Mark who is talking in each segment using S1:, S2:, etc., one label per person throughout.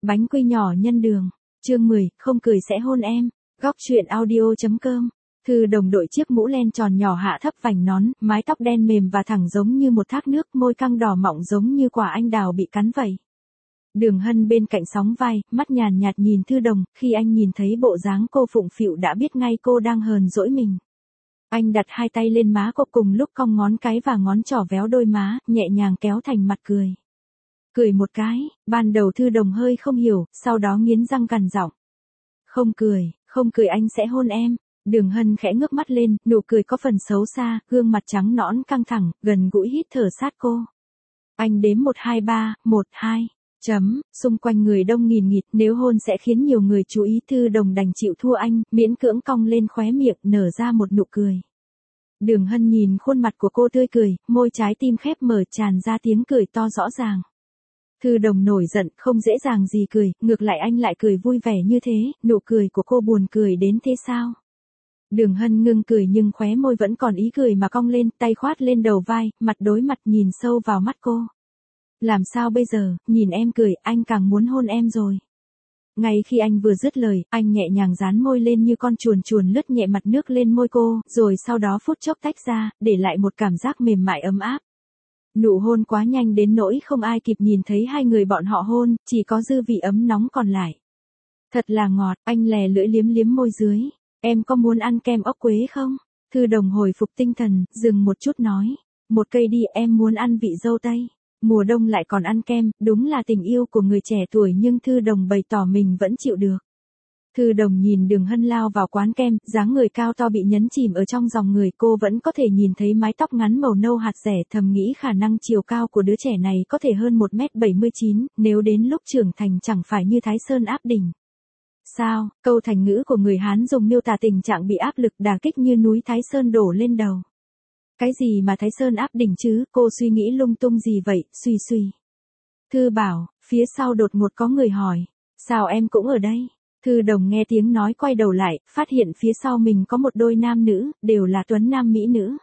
S1: Bánh quy nhỏ nhân đường. Chương 10, không cười sẽ hôn em. Góc truyện audio.com. Thư Đồng đội chiếc mũ len tròn nhỏ hạ thấp vành nón, mái tóc đen mềm và thẳng giống như một thác nước, môi căng đỏ mọng giống như quả anh đào bị cắn vậy. Đường Hân bên cạnh sóng vai, mắt nhàn nhạt nhìn Thư Đồng, khi anh nhìn thấy bộ dáng cô phụng phịu đã biết ngay cô đang hờn dỗi mình. Anh đặt hai tay lên má cô cùng lúc cong ngón cái và ngón trỏ véo đôi má, nhẹ nhàng kéo thành mặt cười. Cười một cái, ban đầu Thư Đồng hơi không hiểu, sau đó nghiến răng gằn giọng. Không cười anh sẽ hôn em. Đường Hân khẽ ngước mắt lên, nụ cười có phần xấu xa, gương mặt trắng nõn căng thẳng, gần gũi hít thở sát cô. Anh đếm 1 2 3, 1 2. Xung quanh người đông nghìn nghịt, nếu hôn sẽ khiến nhiều người chú ý. Thư Đồng đành chịu thua anh, miễn cưỡng cong lên khóe miệng, nở ra một nụ cười. Đường Hân nhìn khuôn mặt của cô tươi cười, môi trái tim khép mở tràn ra tiếng cười to rõ ràng. Thư Đồng nổi giận, không dễ dàng gì cười, ngược lại anh lại cười vui vẻ như thế, nụ cười của cô buồn cười đến thế sao? Đường Hân ngưng cười nhưng khóe môi vẫn còn ý cười mà cong lên, tay khoát lên đầu vai, mặt đối mặt nhìn sâu vào mắt cô. Làm sao bây giờ, nhìn em cười, anh càng muốn hôn em rồi. Ngay khi anh vừa dứt lời, anh nhẹ nhàng dán môi lên như con chuồn chuồn lướt nhẹ mặt nước lên môi cô, rồi sau đó phút chốc tách ra, để lại một cảm giác mềm mại ấm áp. Nụ hôn quá nhanh đến nỗi không ai kịp nhìn thấy hai người bọn họ hôn, chỉ có dư vị ấm nóng còn lại. Thật là ngọt, anh lè lưỡi liếm liếm môi dưới. Em có muốn ăn kem ốc quế không? Thư Đồng hồi phục tinh thần, dừng một chút nói. Một cây đi, em muốn ăn vị dâu tây. Mùa đông lại còn ăn kem, đúng là tình yêu của người trẻ tuổi, nhưng Thư Đồng bày tỏ mình vẫn chịu được. Thư Đồng nhìn Đường Hân lao vào quán kem, dáng người cao to bị nhấn chìm ở trong dòng người, cô vẫn có thể nhìn thấy mái tóc ngắn màu nâu hạt rẻ, thầm nghĩ khả năng chiều cao của đứa trẻ này có thể hơn 1m79, nếu đến lúc trưởng thành chẳng phải như Thái Sơn áp đỉnh. Sao, câu thành ngữ của người Hán dùng miêu tả tình trạng bị áp lực đả kích như núi Thái Sơn đổ lên đầu. Cái gì mà Thái Sơn áp đỉnh chứ, cô suy nghĩ lung tung gì vậy, suy. Thư Bảo, phía sau đột ngột có người hỏi, sao em cũng ở đây? Thư Đồng nghe tiếng nói quay đầu lại, phát hiện phía sau mình có một đôi nam nữ, đều là tuấn nam mỹ nữ.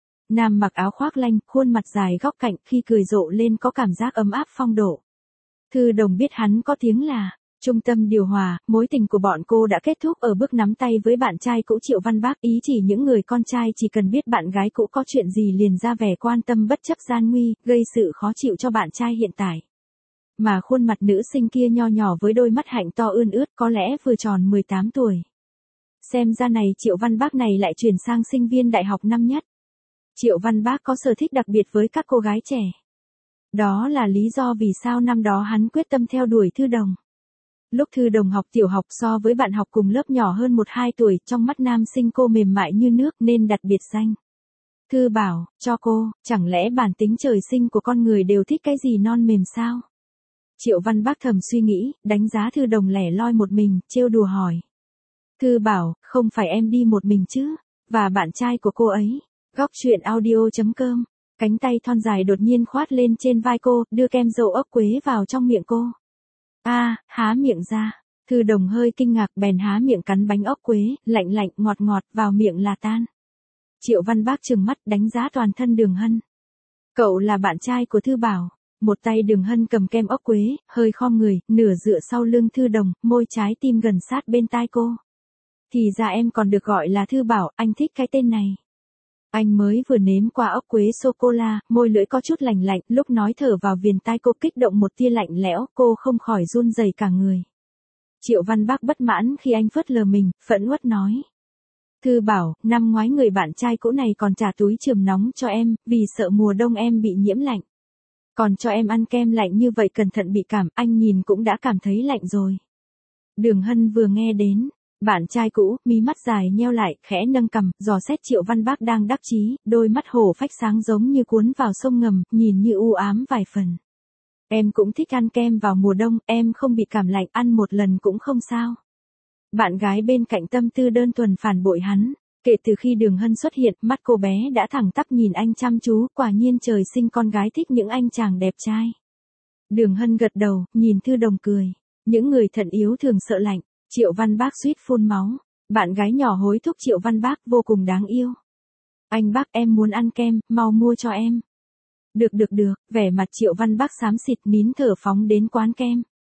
S1: Nam mặc áo khoác lanh, khuôn mặt dài góc cạnh, khi cười rộ lên có cảm giác ấm áp phong độ. Thư Đồng biết hắn có tiếng là trung tâm điều hòa, mối tình của bọn cô đã kết thúc ở bước nắm tay với bạn trai cũ Triệu Văn Bác, ý chỉ những người con trai chỉ cần biết bạn gái cũ có chuyện gì liền ra vẻ quan tâm bất chấp gian nguy, gây sự khó chịu cho bạn trai hiện tại. Mà khuôn mặt nữ sinh kia nho nhỏ với đôi mắt hạnh to ươn ướt có lẽ vừa tròn 18 tuổi. Xem ra này Triệu Văn Bác này lại chuyển sang sinh viên đại học năm nhất. Triệu Văn Bác có sở thích đặc biệt với các cô gái trẻ. Đó là lý do vì sao năm đó hắn quyết tâm theo đuổi Thư Đồng. Lúc Thư Đồng học tiểu học so với bạn học cùng lớp nhỏ hơn 1-2 tuổi, trong mắt nam sinh cô mềm mại như nước nên đặt biệt danh. Thư Bảo, cho cô, chẳng lẽ bản tính trời sinh của con người đều thích cái gì non mềm sao? Triệu Văn Bác thầm suy nghĩ, đánh giá Thư Đồng lẻ loi một mình, trêu đùa hỏi. Thư Bảo, không phải em đi một mình chứ? Và bạn trai của cô ấy? Góc truyện audio.com. Cánh tay thon dài đột nhiên khoát lên trên vai cô, đưa kem dầu ốc quế vào trong miệng cô. Há miệng ra. Thư Đồng hơi kinh ngạc bèn há miệng cắn bánh ốc quế, lạnh lạnh ngọt ngọt vào miệng là tan. Triệu Văn Bác trừng mắt đánh giá toàn thân Đường Hân. Cậu là bạn trai của Thư Bảo. Một tay Đường Hân cầm kem ốc quế, hơi khom người, nửa dựa sau lưng Thư Đồng, môi trái tim gần sát bên tai cô. Thì ra em còn được gọi là Thư Bảo, anh thích cái tên này. Anh mới vừa nếm qua ốc quế sô-cô-la, môi lưỡi có chút lành lạnh, lúc nói thở vào viền tai cô kích động một tia lạnh lẽo, cô không khỏi run rẩy cả người. Triệu Văn Bác bất mãn khi anh phớt lờ mình, phẫn uất nói. Thư Bảo, năm ngoái người bạn trai cũ này còn trả túi chườm nóng cho em, vì sợ mùa đông em bị nhiễm lạnh. Còn cho em ăn kem lạnh như vậy cẩn thận bị cảm, anh nhìn cũng đã cảm thấy lạnh rồi. Đường Hân vừa nghe đến bạn trai cũ, mí mắt dài nheo lại, khẽ nâng cằm, dò xét Triệu Văn Bác đang đắc chí, đôi mắt hổ phách sáng giống như cuốn vào sông ngầm, nhìn như u ám vài phần. Em cũng thích ăn kem vào mùa đông, em không bị cảm lạnh, ăn một lần cũng không sao. Bạn gái bên cạnh tâm tư đơn thuần phản bội hắn. Kể từ khi Đường Hân xuất hiện, mắt cô bé đã thẳng tắp nhìn anh chăm chú, quả nhiên trời sinh con gái thích những anh chàng đẹp trai. Đường Hân gật đầu, nhìn Thư Đồng cười. Những người thận yếu thường sợ lạnh. Triệu Văn Bác suýt phun máu. Bạn gái nhỏ hối thúc Triệu Văn Bác vô cùng đáng yêu. Anh Bác, em muốn ăn kem, mau mua cho em. Được, vẻ mặt Triệu Văn Bác xám xịt nín thở phóng đến quán kem.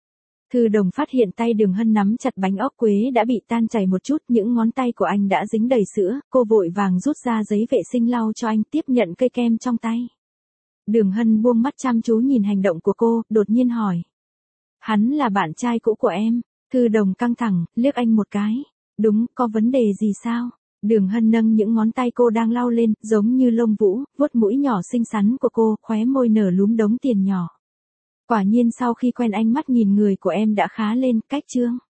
S1: Thư Đồng phát hiện tay Đường Hân nắm chặt bánh ốc quế đã bị tan chảy một chút, những ngón tay của anh đã dính đầy sữa, cô vội vàng rút ra giấy vệ sinh lau cho anh, tiếp nhận cây kem trong tay. Đường Hân buông mắt chăm chú nhìn hành động của cô, đột nhiên hỏi. Hắn là bạn trai cũ của em. Thư Đồng căng thẳng, liếc anh một cái. Đúng, có vấn đề gì sao? Đường Hân nâng những ngón tay cô đang lau lên, giống như lông vũ, vuốt mũi nhỏ xinh xắn của cô, khóe môi nở lúm đống tiền nhỏ. Quả nhiên sau khi quen anh mắt nhìn người của em đã khá lên, cách trương.